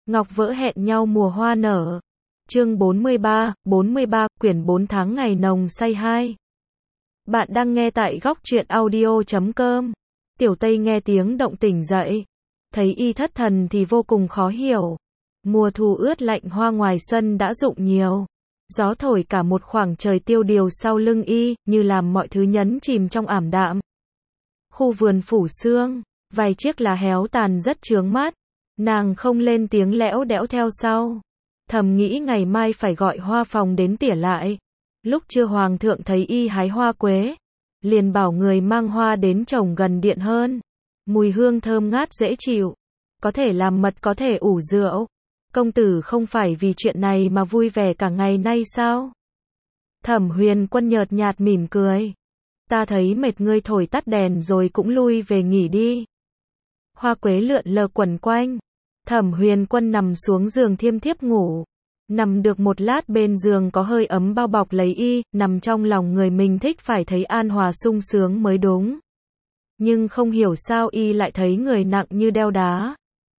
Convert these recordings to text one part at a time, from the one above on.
Ngọc vỡ hẹn nhau mùa hoa nở. Chương 43, quyển 4 tháng ngày nồng say 2. Bạn đang nghe tại góc truyện audio.com. Tiểu Tây nghe tiếng động tỉnh dậy. Thấy y thất thần thì vô cùng khó hiểu. Mùa thu ướt lạnh, hoa ngoài sân đã rụng nhiều. Gió thổi cả một khoảng trời tiêu điều sau lưng y, như làm mọi thứ nhấn chìm trong ảm đạm. Khu vườn phủ sương, vài chiếc lá héo tàn rất chướng mắt. Nàng không lên tiếng, lẽo đẽo theo sau. Thầm nghĩ ngày mai phải gọi hoa phòng đến tỉa lại. Lúc trưa hoàng thượng thấy y hái hoa quế, liền bảo người mang hoa đến trồng gần điện hơn. Mùi hương thơm ngát dễ chịu, có thể làm mật, có thể ủ rượu. Công tử không phải vì chuyện này mà vui vẻ cả ngày nay sao? Thẩm Huyền Quân nhợt nhạt mỉm cười. Ta thấy mệt, ngươi thổi tắt đèn rồi cũng lui về nghỉ đi. Hoa quế lượn lờ quẩn quanh. Thẩm Huyền Quân nằm xuống giường thiêm thiếp ngủ. Nằm được một lát, bên giường có hơi ấm bao bọc lấy y, nằm trong lòng người mình thích phải thấy an hòa sung sướng mới đúng. Nhưng không hiểu sao y lại thấy người nặng như đeo đá.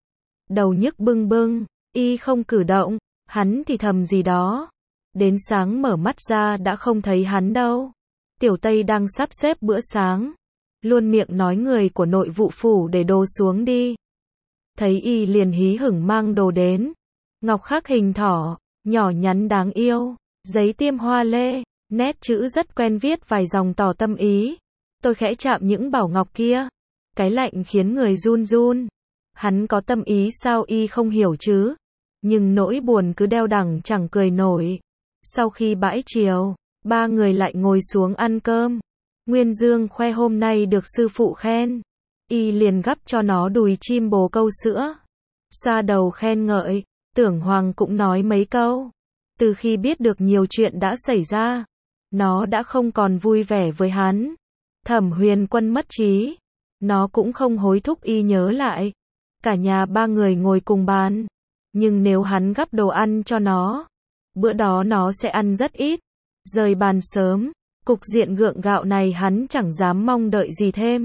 Đầu nhức bưng bưng, y không cử động, hắn thì thầm gì đó. Đến sáng mở mắt ra đã không thấy hắn đâu. Tiểu Tây đang sắp xếp bữa sáng, luôn miệng nói người của nội vụ phủ để đồ xuống đi. Thấy y liền hí hửng mang đồ đến. Ngọc khắc hình thỏ, nhỏ nhắn đáng yêu, giấy tiêm hoa lê, nét chữ rất quen, viết vài dòng tỏ tâm ý. Tôi khẽ chạm những bảo ngọc kia, cái lạnh khiến người run run. Hắn có tâm ý sao y không hiểu chứ? Nhưng nỗi buồn cứ đeo đẳng chẳng cười nổi. Sau khi bãi chiều, ba người lại ngồi xuống ăn cơm. Nguyên Dương khoe hôm nay được sư phụ khen. Y liền gắp cho nó đùi chim bồ câu sữa. Xoa đầu khen ngợi. Tưởng Hoàng cũng nói mấy câu. Từ khi biết được nhiều chuyện đã xảy ra, nó đã không còn vui vẻ với hắn. Thẩm Huyền Quân mất trí. Nó cũng không hối thúc y nhớ lại. Cả nhà ba người ngồi cùng bàn. Nhưng nếu hắn gắp đồ ăn cho nó, bữa đó nó sẽ ăn rất ít. Rời bàn sớm. Cục diện gượng gạo này hắn chẳng dám mong đợi gì thêm.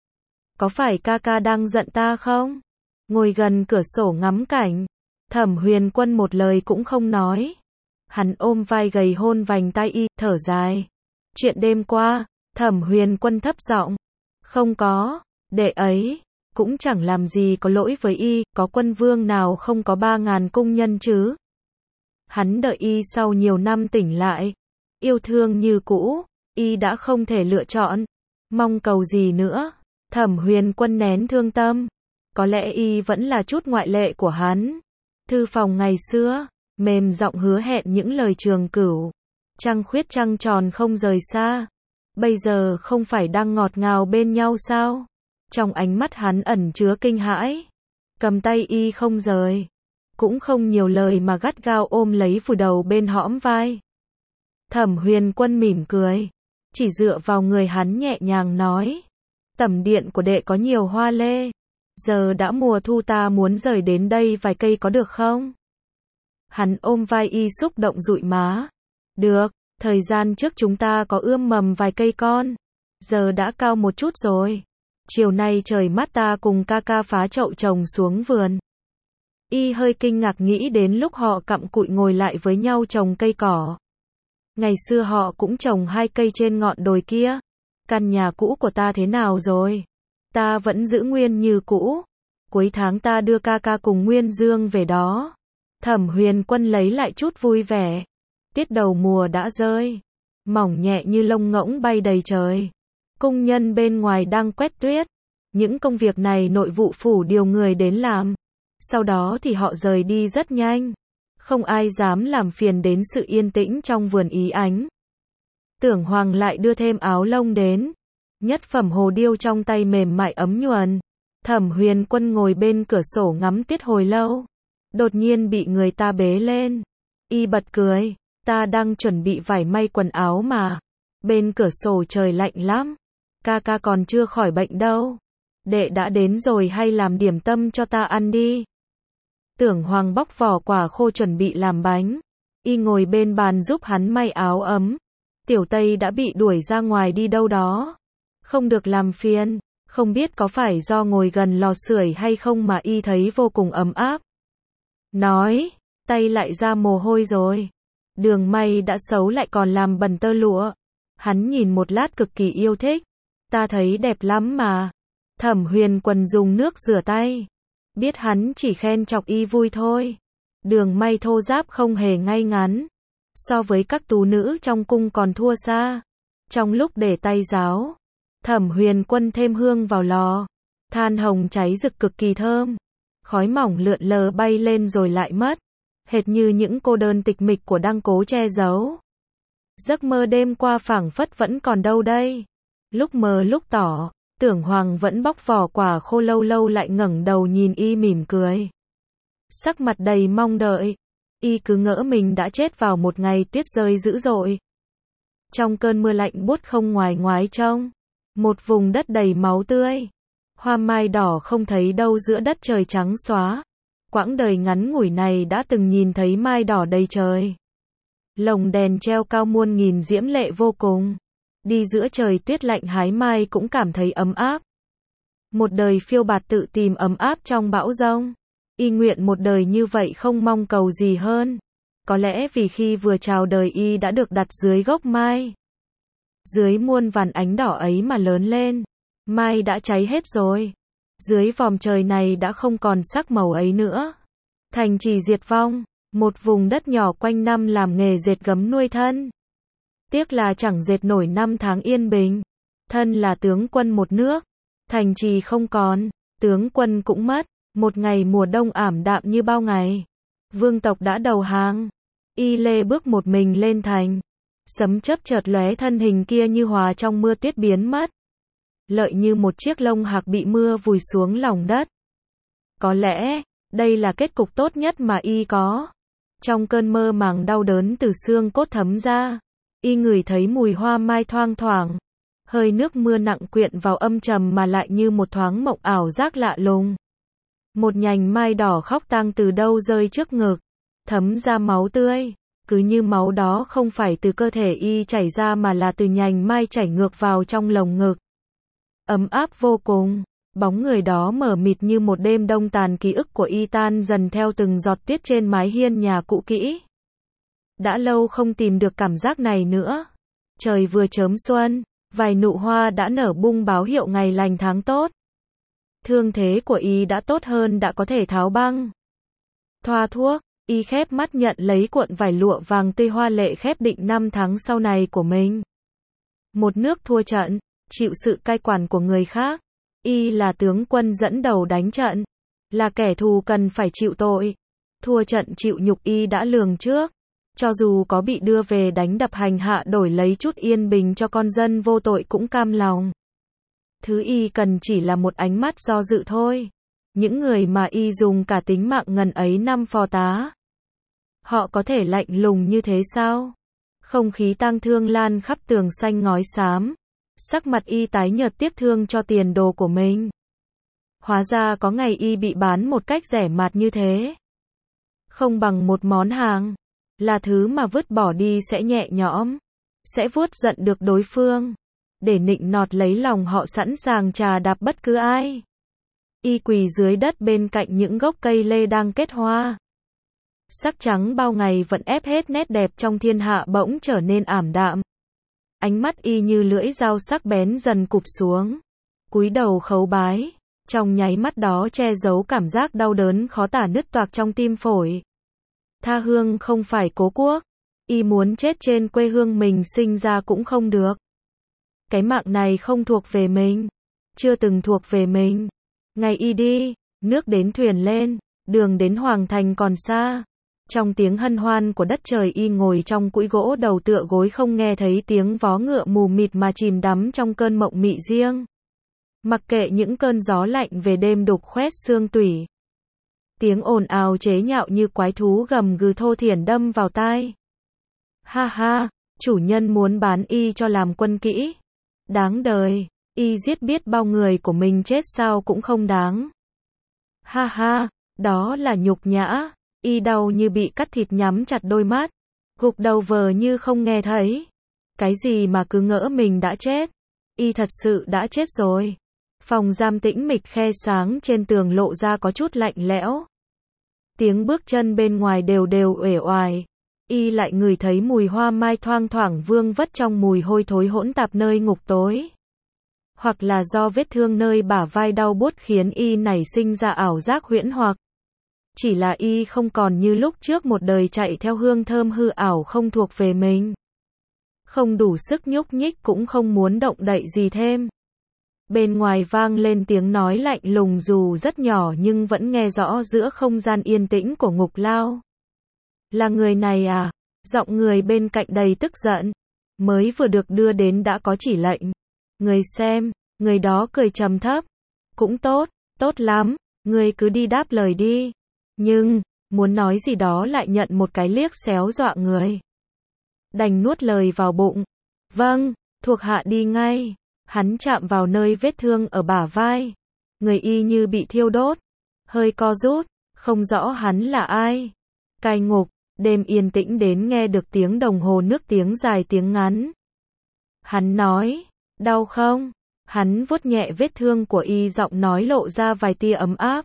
Có phải ca ca đang giận ta không? Ngồi gần cửa sổ ngắm cảnh. Thẩm Huyền Quân một lời cũng không nói. Hắn ôm vai gầy hôn vành tai y, thở dài. Chuyện đêm qua, Thẩm Huyền Quân thấp giọng. Không có, đệ ấy cũng chẳng làm gì có lỗi với y, có quân vương nào không có 3.000 cung nhân chứ? Hắn đợi y sau nhiều năm tỉnh lại, yêu thương như cũ, y đã không thể lựa chọn, mong cầu gì nữa. Thẩm Huyền Quân nén thương tâm, có lẽ y vẫn là chút ngoại lệ của hắn. Thư phòng ngày xưa, mềm giọng hứa hẹn những lời trường cửu. Trăng khuyết trăng tròn không rời xa. Bây giờ không phải đang ngọt ngào bên nhau sao? Trong ánh mắt hắn ẩn chứa kinh hãi. Cầm tay y không rời. Cũng không nhiều lời mà gắt gao ôm lấy vùi đầu bên hõm vai. Thẩm Huyền Quân mỉm cười. Chỉ dựa vào người hắn nhẹ nhàng nói. Tẩm điện của đệ có nhiều hoa lê. Giờ đã mùa thu, ta muốn rời đến đây vài cây có được không? Hắn ôm vai y xúc động dụi má. Được, thời gian trước chúng ta có ươm mầm vài cây con. Giờ đã cao một chút rồi. Chiều nay trời mát, ta cùng ca ca phá chậu trồng xuống vườn. Y hơi kinh ngạc nghĩ đến lúc họ cặm cụi ngồi lại với nhau trồng cây cỏ. Ngày xưa họ cũng trồng 2 cây trên ngọn đồi kia. Căn nhà cũ của ta thế nào rồi? Ta vẫn giữ nguyên như cũ. Cuối tháng ta đưa ca ca cùng Nguyên Dương về đó. Thẩm Huyền Quân lấy lại chút vui vẻ. Tiết đầu mùa đã rơi. Mỏng nhẹ như lông ngỗng bay đầy trời. Công nhân bên ngoài đang quét tuyết. Những công việc này nội vụ phủ điều người đến làm. Sau đó thì họ rời đi rất nhanh. Không ai dám làm phiền đến sự yên tĩnh trong vườn ý ánh. Tưởng Hoàng lại đưa thêm áo lông đến. Nhất phẩm hồ điêu trong tay mềm mại ấm nhuần. Thẩm Huyền Quân ngồi bên cửa sổ ngắm tiết hồi lâu. Đột nhiên bị người ta bế lên. Y bật cười. Ta đang chuẩn bị vải may quần áo mà. Bên cửa sổ trời lạnh lắm. Ca ca còn chưa khỏi bệnh đâu. Đệ đã đến rồi, hay làm điểm tâm cho ta ăn đi. Tưởng Hoàng bóc vỏ quả khô chuẩn bị làm bánh. Y ngồi bên bàn giúp hắn may áo ấm. Tiểu Tây đã bị đuổi ra ngoài đi đâu đó. Không được làm phiền. Không biết có phải do ngồi gần lò sưởi hay không mà y thấy vô cùng ấm áp. nói, tay lại ra mồ hôi rồi. Đường may đã xấu lại còn làm bẩn tơ lụa. Hắn nhìn một lát cực kỳ yêu thích. Ta thấy đẹp lắm mà. Thẩm Huyền Quân dùng nước rửa tay. Biết hắn chỉ khen chọc y vui thôi. Đường may thô ráp không hề ngay ngắn. So với các tú nữ trong cung còn thua xa. Trong lúc để tay ráo, Thẩm Huyền Quân thêm hương vào lò. Than hồng cháy rực cực kỳ thơm. Khói mỏng lượn lờ bay lên rồi lại mất. Hệt như những cô đơn tịch mịch của đang cố che giấu. Giấc mơ đêm qua phảng phất vẫn còn đâu đây. Lúc mờ lúc tỏ, Tưởng Hoàng vẫn bóc vỏ quả khô lâu lâu lại ngẩng đầu nhìn y mỉm cười. Sắc mặt đầy mong đợi. Y cứ ngỡ mình đã chết vào một ngày tuyết rơi dữ dội. Trong cơn mưa lạnh buốt không ngoài ngoái trông. Một vùng đất đầy máu tươi. Hoa mai đỏ không thấy đâu giữa đất trời trắng xóa. Quãng đời ngắn ngủi này đã từng nhìn thấy mai đỏ đầy trời. Lồng đèn treo cao muôn nghìn diễm lệ vô cùng. Đi giữa trời tuyết lạnh hái mai cũng cảm thấy ấm áp. Một đời phiêu bạt tự tìm ấm áp trong bão giông. Y nguyện một đời như vậy không mong cầu gì hơn. Có lẽ vì khi vừa chào đời y đã được đặt dưới gốc mai. Dưới muôn vàn ánh đỏ ấy mà lớn lên. Mai đã cháy hết rồi. Dưới vòm trời này đã không còn sắc màu ấy nữa. Thành trì diệt vong. Một vùng đất nhỏ quanh năm làm nghề dệt gấm nuôi thân. Tiếc là chẳng dệt nổi năm tháng yên bình. Thân là tướng quân một nước. Thành trì không còn. Tướng quân cũng mất. Một ngày mùa đông ảm đạm như bao ngày. Vương tộc đã đầu hàng. Y lê bước một mình lên thành. Sấm chớp chợt lóe, thân hình kia như hòa trong mưa tuyết biến mất. Lợi như một chiếc lông hạc bị mưa vùi xuống lòng đất. Có lẽ, đây là kết cục tốt nhất mà y có. Trong cơn mơ màng đau đớn từ xương cốt thấm ra, y ngửi thấy mùi hoa mai thoang thoảng. Hơi nước mưa nặng quyện vào âm trầm mà lại như một thoáng mộng ảo giác lạ lùng. Một nhành mai đỏ khóc tang từ đâu rơi trước ngực, thấm ra máu tươi. Cứ như máu đó không phải từ cơ thể y chảy ra mà là từ nhành mai chảy ngược vào trong lồng ngực. Ấm áp vô cùng, bóng người đó mờ mịt như một đêm đông tàn, ký ức của y tan dần theo từng giọt tuyết trên mái hiên nhà cũ kỹ. Đã lâu không tìm được cảm giác này nữa. Trời vừa chớm xuân, vài nụ hoa đã nở bung báo hiệu ngày lành tháng tốt. Thương thế của y đã tốt hơn, đã có thể tháo băng. Thoa thuốc, y khép mắt nhận lấy cuộn vải lụa vàng tươi hoa lệ khép định năm tháng sau này của mình. Một nước thua trận, chịu sự cai quản của người khác. Y là tướng quân dẫn đầu đánh trận, là kẻ thù cần phải chịu tội. Thua trận chịu nhục y đã lường trước. Cho dù có bị đưa về đánh đập hành hạ đổi lấy chút yên bình cho con dân vô tội cũng cam lòng. Thứ y cần chỉ là một ánh mắt do dự thôi. Những người mà y dùng cả tính mạng ngần ấy năm phò tá, họ có thể lạnh lùng như thế sao? Không khí tang thương lan khắp tường xanh ngói xám. Sắc mặt y tái nhợt tiếc thương cho tiền đồ của mình. Hóa ra có ngày y bị bán một cách rẻ mạt như thế. Không bằng một món hàng. Là thứ mà vứt bỏ đi sẽ nhẹ nhõm. Sẽ vuốt giận được đối phương. Để nịnh nọt lấy lòng họ sẵn sàng trà đạp bất cứ ai. Y quỳ dưới đất bên cạnh những gốc cây lê đang kết hoa. Sắc trắng bao ngày vẫn ép hết nét đẹp trong thiên hạ bỗng trở nên ảm đạm. Ánh mắt y như lưỡi dao sắc bén dần cụp xuống. Cúi đầu khấu bái. Trong nháy mắt đó che giấu cảm giác đau đớn khó tả nứt toạc trong tim phổi. Tha hương không phải cố quốc. Y muốn chết trên quê hương mình sinh ra cũng không được. Cái mạng này không thuộc về mình. Chưa từng thuộc về mình. Ngày y đi, nước đến thuyền lên, đường đến hoàng thành còn xa. Trong tiếng hân hoan của đất trời, y ngồi trong cũi gỗ đầu tựa gối, không nghe thấy tiếng vó ngựa mù mịt mà chìm đắm trong cơn mộng mị riêng. Mặc kệ những cơn gió lạnh về đêm đục khoét xương tủy. Tiếng ồn ào chế nhạo như quái thú gầm gừ thô thiển đâm vào tai. Ha ha, chủ nhân muốn bán y cho làm quân kỹ. Đáng đời, y giết biết bao người của mình chết sao cũng không đáng. Ha ha, đó là nhục nhã. Y đau như bị cắt thịt, nhắm chặt đôi mắt, gục đầu vờ như không nghe thấy. Cái gì mà cứ ngỡ mình đã chết. Y thật sự đã chết rồi. Phòng giam tĩnh mịch, khe sáng trên tường lộ ra có chút lạnh lẽo. Tiếng bước chân bên ngoài đều đều uể oải. Y lại ngửi thấy mùi hoa mai thoang thoảng vương vất trong mùi hôi thối hỗn tạp nơi ngục tối. Hoặc là do vết thương nơi bả vai đau buốt khiến y nảy sinh ra ảo giác huyễn hoặc. Chỉ là y không còn như lúc trước một đời chạy theo hương thơm hư ảo không thuộc về mình. Không đủ sức nhúc nhích cũng không muốn động đậy gì thêm. Bên ngoài vang lên tiếng nói lạnh lùng dù rất nhỏ nhưng vẫn nghe rõ giữa không gian yên tĩnh của ngục lao. Là người này à? Giọng người bên cạnh đầy tức giận. Mới vừa được đưa đến đã có chỉ lệnh. Người xem, người đó cười trầm thấp. Cũng tốt, tốt lắm, người cứ đi đáp lời đi. Nhưng, muốn nói gì đó lại nhận một cái liếc xéo dọa người. Đành nuốt lời vào bụng. Vâng, thuộc hạ đi ngay. Hắn chạm vào nơi vết thương ở bả vai. Người y như bị thiêu đốt. Hơi co rút, không rõ hắn là ai. Cai ngục, đêm yên tĩnh đến nghe được tiếng đồng hồ nước tiếng dài tiếng ngắn. Hắn nói, đau không? Hắn vuốt nhẹ vết thương của y giọng nói lộ ra vài tia ấm áp.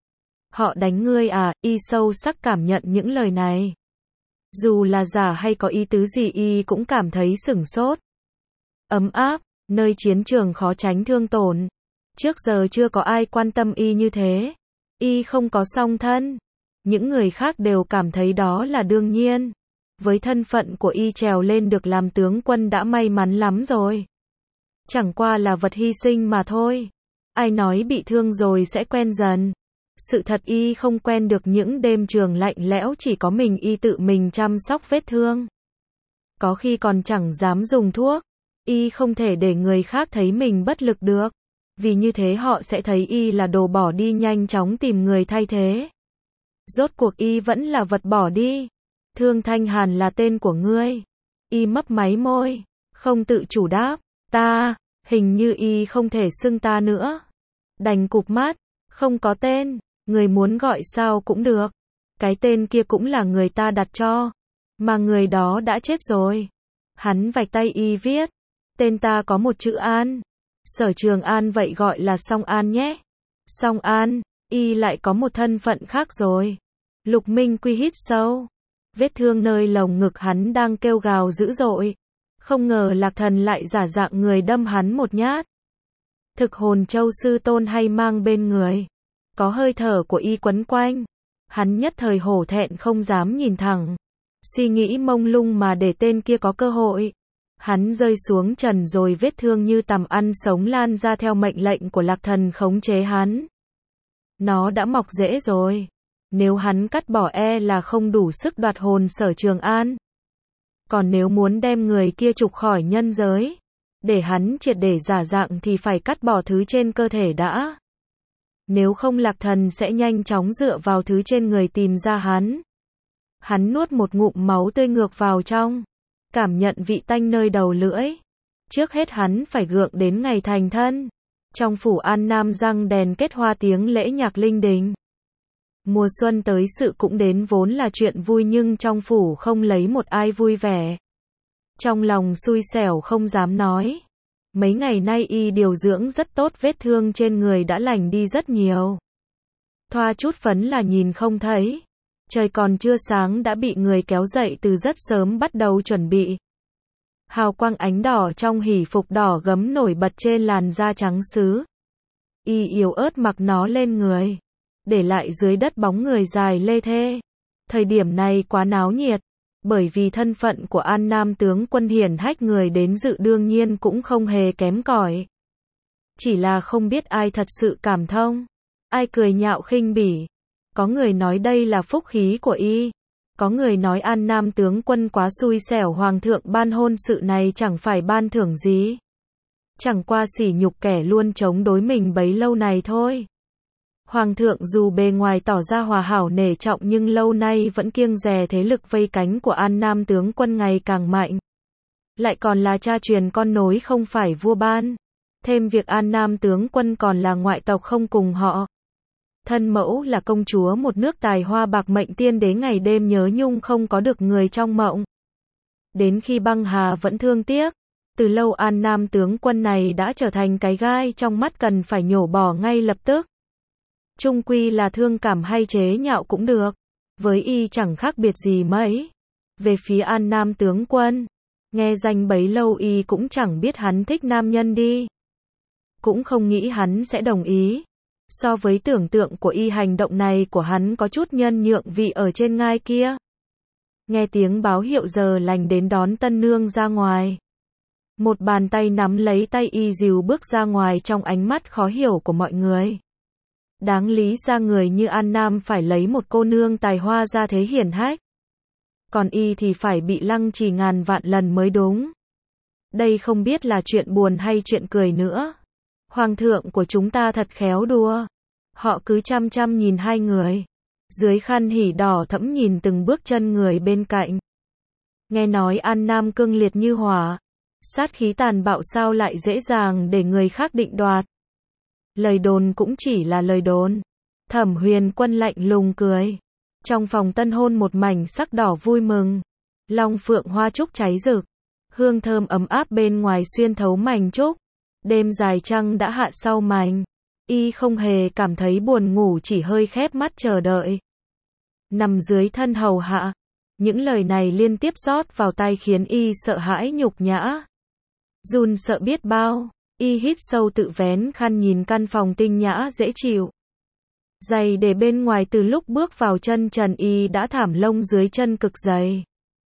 Họ đánh ngươi à? Y sâu sắc cảm nhận những lời này. Dù là giả hay có ý tứ gì y cũng cảm thấy sửng sốt. Ấm áp, nơi chiến trường khó tránh thương tổn. Trước giờ chưa có ai quan tâm y như thế. Y không có song thân. Những người khác đều cảm thấy đó là đương nhiên. Với thân phận của y trèo lên được làm tướng quân đã may mắn lắm rồi. Chẳng qua là vật hy sinh mà thôi. Ai nói bị thương rồi sẽ quen dần. Sự thật y không quen được những đêm trường lạnh lẽo chỉ có mình y tự mình chăm sóc vết thương. Có khi còn chẳng dám dùng thuốc. Y không thể để người khác thấy mình bất lực được. Vì như thế họ sẽ thấy y là đồ bỏ đi nhanh chóng tìm người thay thế. Rốt cuộc y vẫn là vật bỏ đi. Thương Thanh Hàn là tên của ngươi. Y mấp máy môi. Không tự chủ đáp. Ta, hình như y không thể xưng ta nữa. Đành cụp mắt. Không có tên. Người muốn gọi sao cũng được. Cái tên kia cũng là người ta đặt cho. Mà người đó đã chết rồi. Hắn vạch tay y viết. Tên ta có một chữ An. Sở Trường An vậy gọi là Song An nhé. Song An, y lại có một thân phận khác rồi. Lục Minh Quy hít sâu. Vết thương nơi lồng ngực hắn đang kêu gào dữ dội. Không ngờ Lạc Thần lại giả dạng người đâm hắn một nhát. Thực hồn châu sư tôn hay mang bên người. Có hơi thở của y quấn quanh. Hắn nhất thời hổ thẹn không dám nhìn thẳng. Suy nghĩ mông lung mà để tên kia có cơ hội. Hắn rơi xuống trần rồi vết thương như tằm ăn sống lan ra theo mệnh lệnh của Lạc Thần khống chế hắn. Nó đã mọc rễ rồi. Nếu hắn cắt bỏ là không đủ sức đoạt hồn Sở Trường An. Còn nếu muốn đem người kia trục khỏi nhân giới, để hắn triệt để giả dạng thì phải cắt bỏ thứ trên cơ thể đã. Nếu không Lạc Thần sẽ nhanh chóng dựa vào thứ trên người tìm ra hắn. Hắn nuốt một ngụm máu tươi ngược vào trong. Cảm nhận vị tanh nơi đầu lưỡi. Trước hết hắn phải gượng đến ngày thành thân. Trong phủ An Nam răng đèn kết hoa tiếng lễ nhạc linh đình. Mùa xuân tới sự cũng đến vốn là chuyện vui nhưng trong phủ không lấy một ai vui vẻ. Trong lòng xui xẻo không dám nói. Mấy ngày nay y điều dưỡng rất tốt vết thương trên người đã lành đi rất nhiều. Thoa chút phấn là nhìn không thấy. Trời còn chưa sáng đã bị người kéo dậy từ rất sớm bắt đầu chuẩn bị. Hào quang ánh đỏ trong hỉ phục đỏ gấm nổi bật trên làn da trắng sứ. Y yếu ớt mặc nó lên người. Để lại dưới đất bóng người dài lê thê. Thời điểm này quá náo nhiệt. Bởi vì thân phận của An Nam tướng quân hiển hách người đến dự đương nhiên cũng không hề kém cỏi. Chỉ là không biết ai thật sự cảm thông. Ai cười nhạo khinh bỉ. Có người nói đây là phúc khí của y. Có người nói An Nam tướng quân quá xui xẻo hoàng thượng ban hôn sự này chẳng phải ban thưởng gì. Chẳng qua sỉ nhục kẻ luôn chống đối mình bấy lâu này thôi. Hoàng thượng dù bề ngoài tỏ ra hòa hảo nể trọng nhưng lâu nay vẫn kiêng dè thế lực vây cánh của An Nam tướng quân ngày càng mạnh. Lại còn là cha truyền con nối không phải vua ban. Thêm việc An Nam tướng quân còn là ngoại tộc không cùng họ. Thân mẫu là công chúa một nước tài hoa bạc mệnh tiên đế ngày đêm nhớ nhung không có được người trong mộng. Đến khi băng hà vẫn thương tiếc. Từ lâu An Nam tướng quân này đã trở thành cái gai trong mắt cần phải nhổ bỏ ngay lập tức. Chung quy là thương cảm hay chế nhạo cũng được. với y chẳng khác biệt gì mấy. Về phía An Nam tướng quân, nghe danh bấy lâu y cũng chẳng biết hắn thích nam nhân đi. Cũng không nghĩ hắn sẽ đồng ý. So với tưởng tượng của y, hành động này của hắn có chút nhân nhượng vị ở trên ngai kia. Nghe tiếng báo hiệu giờ lành đến đón tân nương ra ngoài. Một bàn tay nắm lấy tay y dìu bước ra ngoài trong ánh mắt khó hiểu của mọi người. Đáng lý ra người như An Nam phải lấy một cô nương tài hoa ra thế hiển hách. Còn y thì phải bị lăng trì ngàn vạn lần mới đúng. Đây không biết là chuyện buồn hay chuyện cười nữa. Hoàng thượng của chúng ta thật khéo đùa. Họ cứ chăm chăm nhìn hai người. Dưới khăn hỉ đỏ thẫm nhìn từng bước chân người bên cạnh. Nghe nói An Nam cương liệt như hỏa. Sát khí tàn bạo sao lại dễ dàng để người khác định đoạt. Lời đồn cũng chỉ là lời đồn. Thẩm Huyền Quân lạnh lùng cười. Trong phòng tân hôn một mảnh sắc đỏ vui mừng. Long phượng hoa trúc cháy rực. Hương thơm ấm áp bên ngoài xuyên thấu mảnh trúc. Đêm dài trăng đã hạ sau mảnh. Y không hề cảm thấy buồn ngủ, chỉ hơi khép mắt chờ đợi. Nằm dưới thân hầu hạ. Những lời này liên tiếp rót vào tai khiến y sợ hãi nhục nhã. Run sợ biết bao. Y hít sâu tự vén khăn nhìn căn phòng tinh nhã dễ chịu. Giày để bên ngoài, từ lúc bước vào chân trần y đã thảm lông dưới chân cực dày.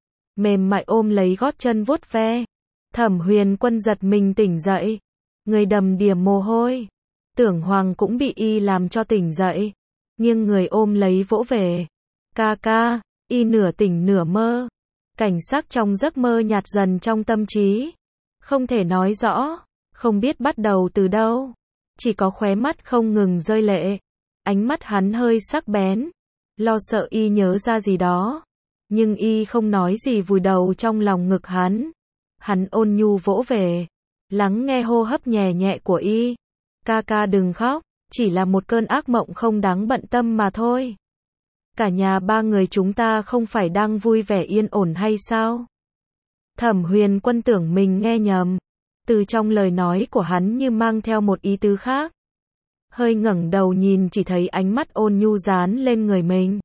Mềm mại ôm lấy gót chân vuốt ve. Thẩm Huyền Quân giật mình tỉnh dậy. Người đầm đìa mồ hôi. Tưởng Hoàng cũng bị y làm cho tỉnh dậy. Nghiêng người ôm lấy vỗ về. Ca ca, y nửa tỉnh nửa mơ. Cảnh sắc trong giấc mơ nhạt dần trong tâm trí. Không thể nói rõ, không biết bắt đầu từ đâu. Chỉ có khóe mắt không ngừng rơi lệ. Ánh mắt hắn hơi sắc bén. Lo sợ y nhớ ra gì đó. Nhưng y không nói gì, vùi đầu trong lòng ngực hắn. Hắn ôn nhu vỗ về. Lắng nghe hô hấp nhẹ nhẹ của y. Ca ca đừng khóc, chỉ là một cơn ác mộng không đáng bận tâm mà thôi. Cả nhà ba người chúng ta không phải đang vui vẻ yên ổn hay sao? Thẩm Huyền Quân tưởng mình nghe nhầm. Từ trong lời nói của hắn như mang theo một ý tứ khác. Hơi ngẩng đầu nhìn chỉ thấy ánh mắt ôn nhu dán lên người mình.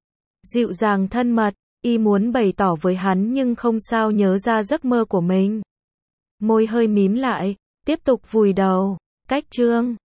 Dịu dàng thân mật, y muốn bày tỏ với hắn nhưng không sao nhớ ra giấc mơ của mình. Môi hơi mím lại, tiếp tục vùi đầu. Cách chương